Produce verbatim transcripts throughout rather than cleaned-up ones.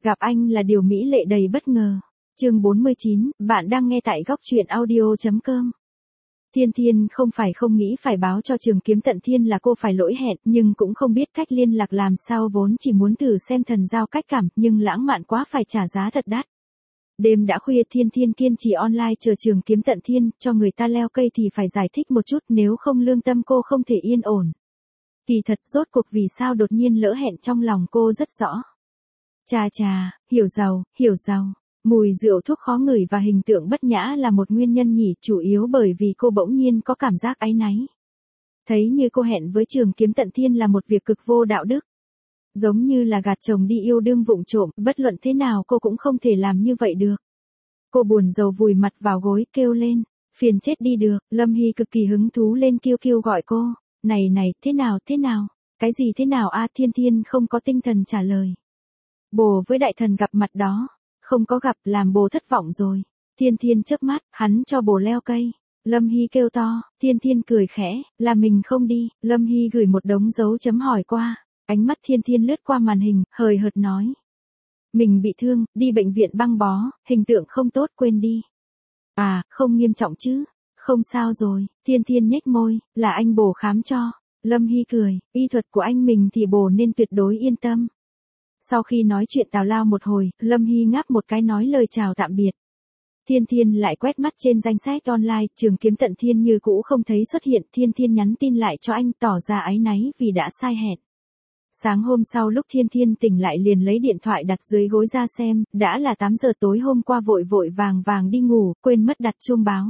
Gặp anh là điều mỹ lệ đầy bất ngờ. Chương bốn mươi chín, bạn đang nghe tại góc truyện audio chấm com. Thiên Thiên không phải không nghĩ phải báo cho Trường Kiếm Tận Thiên là cô phải lỗi hẹn, nhưng cũng không biết cách liên lạc làm sao, vốn chỉ muốn thử xem thần giao cách cảm, nhưng lãng mạn quá phải trả giá thật đắt. Đêm đã khuya, Thiên Thiên kiên trì online chờ Trường Kiếm Tận Thiên, cho người ta leo cây thì phải giải thích một chút, nếu không lương tâm cô không thể yên ổn. Kỳ thật rốt cuộc vì sao đột nhiên lỡ hẹn trong lòng cô rất rõ. Chà chà, hiểu giàu, hiểu giàu. Mùi rượu thuốc khó ngửi và hình tượng bất nhã là một nguyên nhân nhỉ, chủ yếu bởi vì cô bỗng nhiên có cảm giác áy náy. Thấy như cô hẹn với Trường Kiếm Tận Thiên là một việc cực vô đạo đức. Giống như là gạt chồng đi yêu đương vụng trộm, bất luận thế nào cô cũng không thể làm như vậy được. Cô buồn rầu vùi mặt vào gối kêu lên, phiền chết đi được. Lâm Hy cực kỳ hứng thú lên kêu kêu gọi cô, này này, thế nào thế nào, cái gì thế nào a? Thiên Thiên không có tinh thần trả lời. Bồ với đại thần gặp mặt đó. Không có gặp, làm bồ thất vọng rồi. Thiên Thiên chớp mắt, hắn cho bồ leo cây. Lâm Hy kêu to, Thiên Thiên cười khẽ, là mình không đi. Lâm Hy gửi một đống dấu chấm hỏi qua. Ánh mắt Thiên Thiên lướt qua màn hình, hời hợt nói. Mình bị thương, đi bệnh viện băng bó, hình tượng không tốt, quên đi. À, không nghiêm trọng chứ. Không sao rồi. Thiên Thiên nhếch môi, là anh bồ khám cho. Lâm Hy cười, y thuật của anh mình thì bồ nên tuyệt đối yên tâm. Sau khi nói chuyện tào lao một hồi, Lâm Hy ngáp một cái nói lời chào tạm biệt. Thiên Thiên lại quét mắt trên danh sách online, Trường Kiếm Tận Thiên như cũ không thấy xuất hiện. Thiên Thiên nhắn tin lại cho anh tỏ ra áy náy vì đã sai hẹn. Sáng hôm sau lúc Thiên Thiên tỉnh lại liền lấy điện thoại đặt dưới gối ra xem, đã là tám giờ tối, hôm qua vội vội vàng vàng đi ngủ, quên mất đặt chuông báo.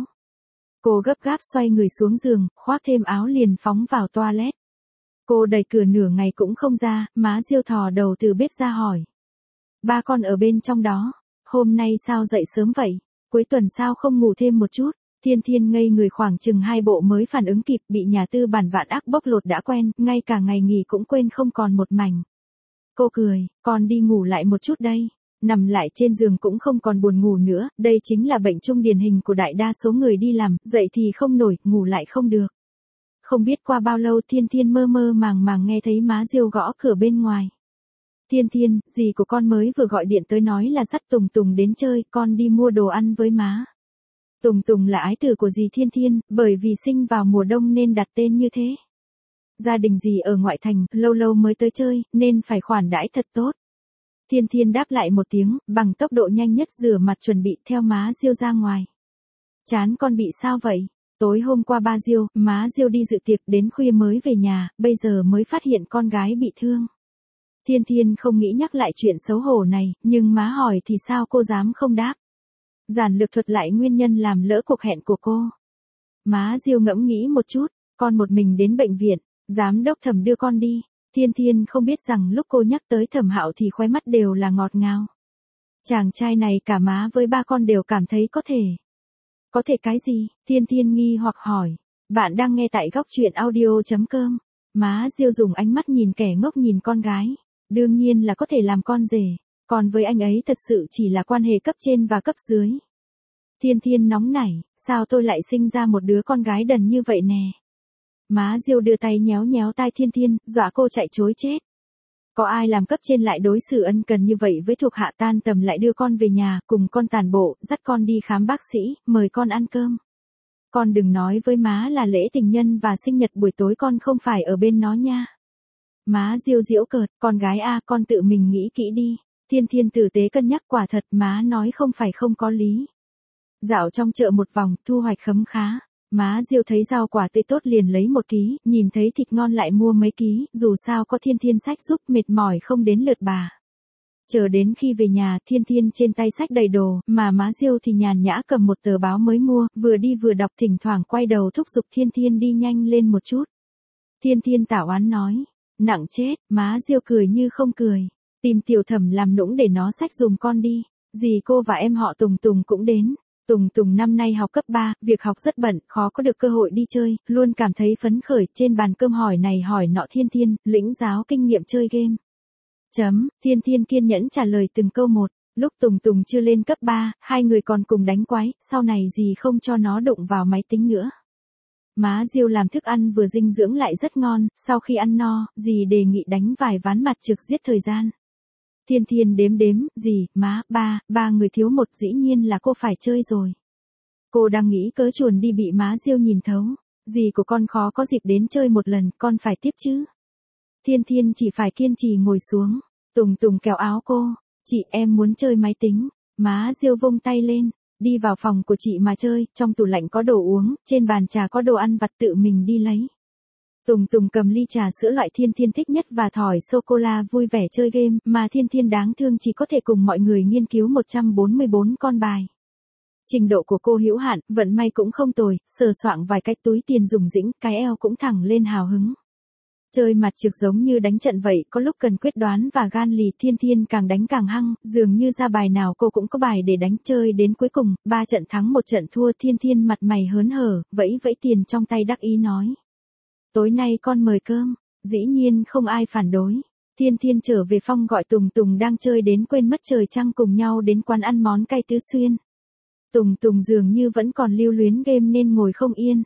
Cô gấp gáp xoay người xuống giường, khoác thêm áo liền phóng vào toilet. Cô đẩy cửa nửa ngày cũng không ra, má Diêu thò đầu từ bếp ra hỏi. Ba con ở bên trong đó, hôm nay sao dậy sớm vậy, cuối tuần sao không ngủ thêm một chút? Thiên Thiên ngây người khoảng chừng hai bộ mới phản ứng kịp, bị nhà tư bản vạn ác bóc lột đã quen, ngay cả ngày nghỉ cũng quên không còn một mảnh. Cô cười, con đi ngủ lại một chút đây. Nằm lại trên giường cũng không còn buồn ngủ nữa, đây chính là bệnh chung điển hình của đại đa số người đi làm, dậy thì không nổi, ngủ lại không được. Không biết qua bao lâu Thiên Thiên mơ mơ màng màng nghe thấy má Diêu gõ cửa bên ngoài. Thiên Thiên, dì của con mới vừa gọi điện tới nói là dắt Tùng Tùng đến chơi, con đi mua đồ ăn với má. Tùng Tùng là ái tử của dì Thiên Thiên, bởi vì sinh vào mùa đông nên đặt tên như thế. Gia đình dì ở ngoại thành, lâu lâu mới tới chơi, nên phải khoản đãi thật tốt. Thiên Thiên đáp lại một tiếng, bằng tốc độ nhanh nhất rửa mặt chuẩn bị theo má Diêu ra ngoài. Chán con bị sao vậy? Tối hôm qua ba Diêu, má Diêu đi dự tiệc đến khuya mới về nhà, bây giờ mới phát hiện con gái bị thương. Thiên Thiên không nghĩ nhắc lại chuyện xấu hổ này, nhưng má hỏi thì sao cô dám không đáp. Giản lược thuật lại nguyên nhân làm lỡ cuộc hẹn của cô. Má Diêu ngẫm nghĩ một chút, con một mình đến bệnh viện, giám đốc Thẩm đưa con đi. Thiên Thiên không biết rằng lúc cô nhắc tới Thẩm Hạo thì khóe mắt đều là ngọt ngào. Chàng trai này cả má với ba con đều cảm thấy có thể. Có thể cái gì? Thiên Thiên nghi hoặc hỏi. Bạn đang nghe tại góc truyện audio chấm com. Má Diêu dùng ánh mắt nhìn kẻ ngốc nhìn con gái. Đương nhiên là có thể làm con rể. Còn với anh ấy thật sự chỉ là quan hệ cấp trên và cấp dưới. Thiên Thiên nóng nảy. Sao tôi lại sinh ra một đứa con gái đần như vậy nè? Má Diêu đưa tay nhéo nhéo tai Thiên Thiên, dọa cô chạy trối chết. Có ai làm cấp trên lại đối xử ân cần như vậy với thuộc hạ, tan tầm lại đưa con về nhà, cùng con tản bộ, dắt con đi khám bác sĩ, mời con ăn cơm. Con đừng nói với má là lễ tình nhân và sinh nhật buổi tối con không phải ở bên nó nha. Má Diêu giễu cợt, con gái a, con tự mình nghĩ kỹ đi. Thiên Thiên tử tế cân nhắc, quả thật má nói không phải không có lý. Dạo trong chợ một vòng, thu hoạch khấm khá. Má Diêu thấy rau quả tươi tốt liền lấy một ký, nhìn thấy thịt ngon lại mua mấy ký, dù sao có Thiên Thiên sách giúp, mệt mỏi không đến lượt bà. Chờ đến khi về nhà, Thiên Thiên trên tay sách đầy đồ, mà má Diêu thì nhàn nhã cầm một tờ báo mới mua, vừa đi vừa đọc, thỉnh thoảng quay đầu thúc giục Thiên Thiên đi nhanh lên một chút. Thiên Thiên tảo oán nói, nặng chết. Má Diêu cười như không cười, tìm Tiểu Thẩm làm nũng để nó xách dùm con đi. Dì cô và em họ Tùng Tùng cũng đến. Tùng Tùng năm nay học cấp ba, việc học rất bận, khó có được cơ hội đi chơi, luôn cảm thấy phấn khởi, trên bàn cơm hỏi này hỏi nọ. Thiên Thiên, lĩnh giáo kinh nghiệm chơi game. Chấm, Thiên Thiên kiên nhẫn trả lời từng câu một. Lúc Tùng Tùng chưa lên cấp ba, hai người còn cùng đánh quái, sau này dì không cho nó đụng vào máy tính nữa. Má Diêu làm thức ăn vừa dinh dưỡng lại rất ngon, sau khi ăn no, dì đề nghị đánh vài ván mặt trược giết thời gian. Thiên Thiên đếm đếm, gì, má, ba, ba người thiếu một, dĩ nhiên là cô phải chơi rồi. Cô đang nghĩ cớ chuồn đi bị má Diêu nhìn thấu. Dì của con khó có dịp đến chơi một lần, con phải tiếp chứ. Thiên Thiên chỉ phải kiên trì ngồi xuống. Tùng Tùng kéo áo cô. Chị, em muốn chơi máy tính. Má Diêu vung tay lên. Đi vào phòng của chị mà chơi, trong tủ lạnh có đồ uống, trên bàn trà có đồ ăn vặt, tự mình đi lấy. Tùng Tùng cầm ly trà sữa loại Thiên Thiên thích nhất và thỏi sô-cô-la vui vẻ chơi game, mà Thiên Thiên đáng thương chỉ có thể cùng mọi người nghiên cứu một trăm bốn mươi bốn con bài. Trình độ của cô hữu hạn, vận may cũng không tồi, sờ soạng vài cái túi tiền rủng rĩnh, cái eo cũng thẳng lên hào hứng. Chơi mặt trực giống như đánh trận vậy, có lúc cần quyết đoán và gan lì, Thiên Thiên càng đánh càng hăng, dường như ra bài nào cô cũng có bài để đánh, chơi đến cuối cùng, ba trận thắng một trận thua, Thiên Thiên mặt mày hớn hở, vẫy vẫy tiền trong tay đắc ý nói. Tối nay con mời cơm, dĩ nhiên không ai phản đối. Thiên Thiên trở về phòng gọi Tùng Tùng đang chơi đến quên mất trời trăng cùng nhau đến quán ăn món cay Tứ Xuyên. Tùng Tùng dường như vẫn còn lưu luyến game nên ngồi không yên.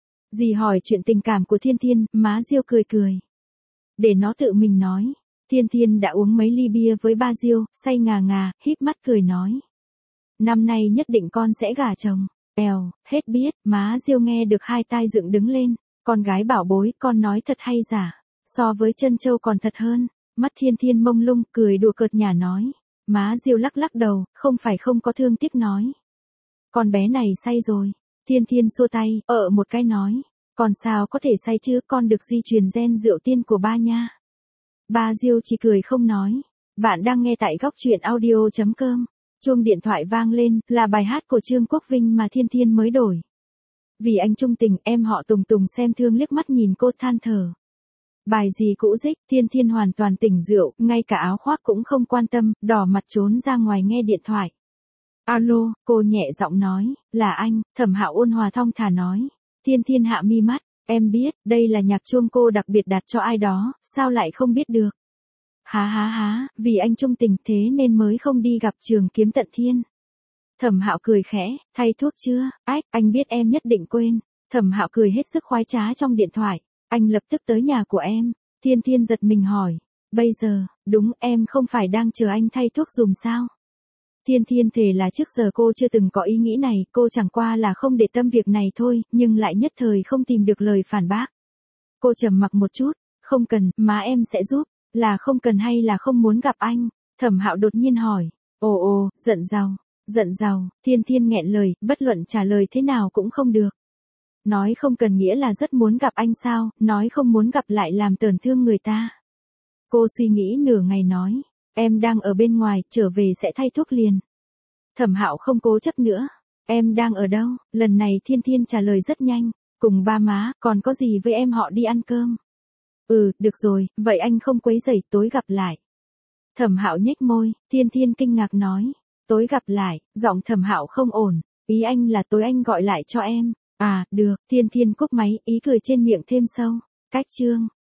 Dì hỏi chuyện tình cảm của Thiên Thiên, má Diêu cười cười. Để nó tự mình nói. Thiên Thiên đã uống mấy ly bia với ba Diêu, say ngà ngà, híp mắt cười nói. Năm nay nhất định con sẽ gả chồng. Èo, hết biết, má Diêu nghe được hai tai dựng đứng lên. Con gái bảo bối, con nói thật hay giả. So với chân châu còn thật hơn. Mắt Thiên Thiên mông lung, cười đùa cợt nhả nói. Má Diêu lắc lắc đầu, không phải không có thương tiếc nói. Con bé này say rồi. Thiên Thiên xua tay, ở một cái nói. Còn sao có thể say chứ, con được di truyền gen rượu tiên của ba nha. Ba Diêu chỉ cười không nói. Bạn đang nghe tại góc truyện audio chấm com. Chuông điện thoại vang lên, là bài hát của Trương Quốc Vinh mà Thiên Thiên mới đổi. Vì anh trung tình, em họ Tùng Tùng xem thương liếc mắt nhìn cô than thở. Bài gì cũ dích, Thiên Thiên hoàn toàn tỉnh rượu, ngay cả áo khoác cũng không quan tâm, đỏ mặt trốn ra ngoài nghe điện thoại. Alo, cô nhẹ giọng nói, là anh, Thẩm Hạo ôn hòa thong thả nói. Thiên Thiên hạ mi mắt, em biết, đây là nhạc chuông cô đặc biệt đặt cho ai đó, sao lại không biết được. Há há há, vì anh trung tình thế nên mới không đi gặp Trường Kiếm Tận Thiên. Thẩm Hạo cười khẽ, thay thuốc chưa, ách, anh biết em nhất định quên. Thẩm Hạo cười hết sức khoái trá trong điện thoại, anh lập tức tới nhà của em. Thiên Thiên giật mình hỏi, bây giờ, đúng, em không phải đang chờ anh thay thuốc dùng sao? Thiên Thiên thề là trước giờ cô chưa từng có ý nghĩ này, cô chẳng qua là không để tâm việc này thôi, nhưng lại nhất thời không tìm được lời phản bác. Cô trầm mặc một chút, không cần, má em sẽ giúp, là không cần hay là không muốn gặp anh? Thẩm Hạo đột nhiên hỏi, ồ ồ, giận giàu, giận giàu, Thiên Thiên nghẹn lời, bất luận trả lời thế nào cũng không được. Nói không cần nghĩa là rất muốn gặp anh sao, nói không muốn gặp lại làm tổn thương người ta. Cô suy nghĩ nửa ngày nói. Em đang ở bên ngoài, trở về sẽ thay thuốc liền. Thẩm Hạo không cố chấp nữa. Em đang ở đâu? Lần này Thiên Thiên trả lời rất nhanh. Cùng ba má, còn có gì với em họ đi ăn cơm? Ừ, được rồi, vậy anh không quấy rầy, tối gặp lại. Thẩm Hạo nhếch môi, Thiên Thiên kinh ngạc nói. Tối gặp lại, giọng Thẩm Hạo không ổn. Ý anh là tối anh gọi lại cho em. À, được, Thiên Thiên cúp máy, ý cười trên miệng thêm sâu. Cách chương.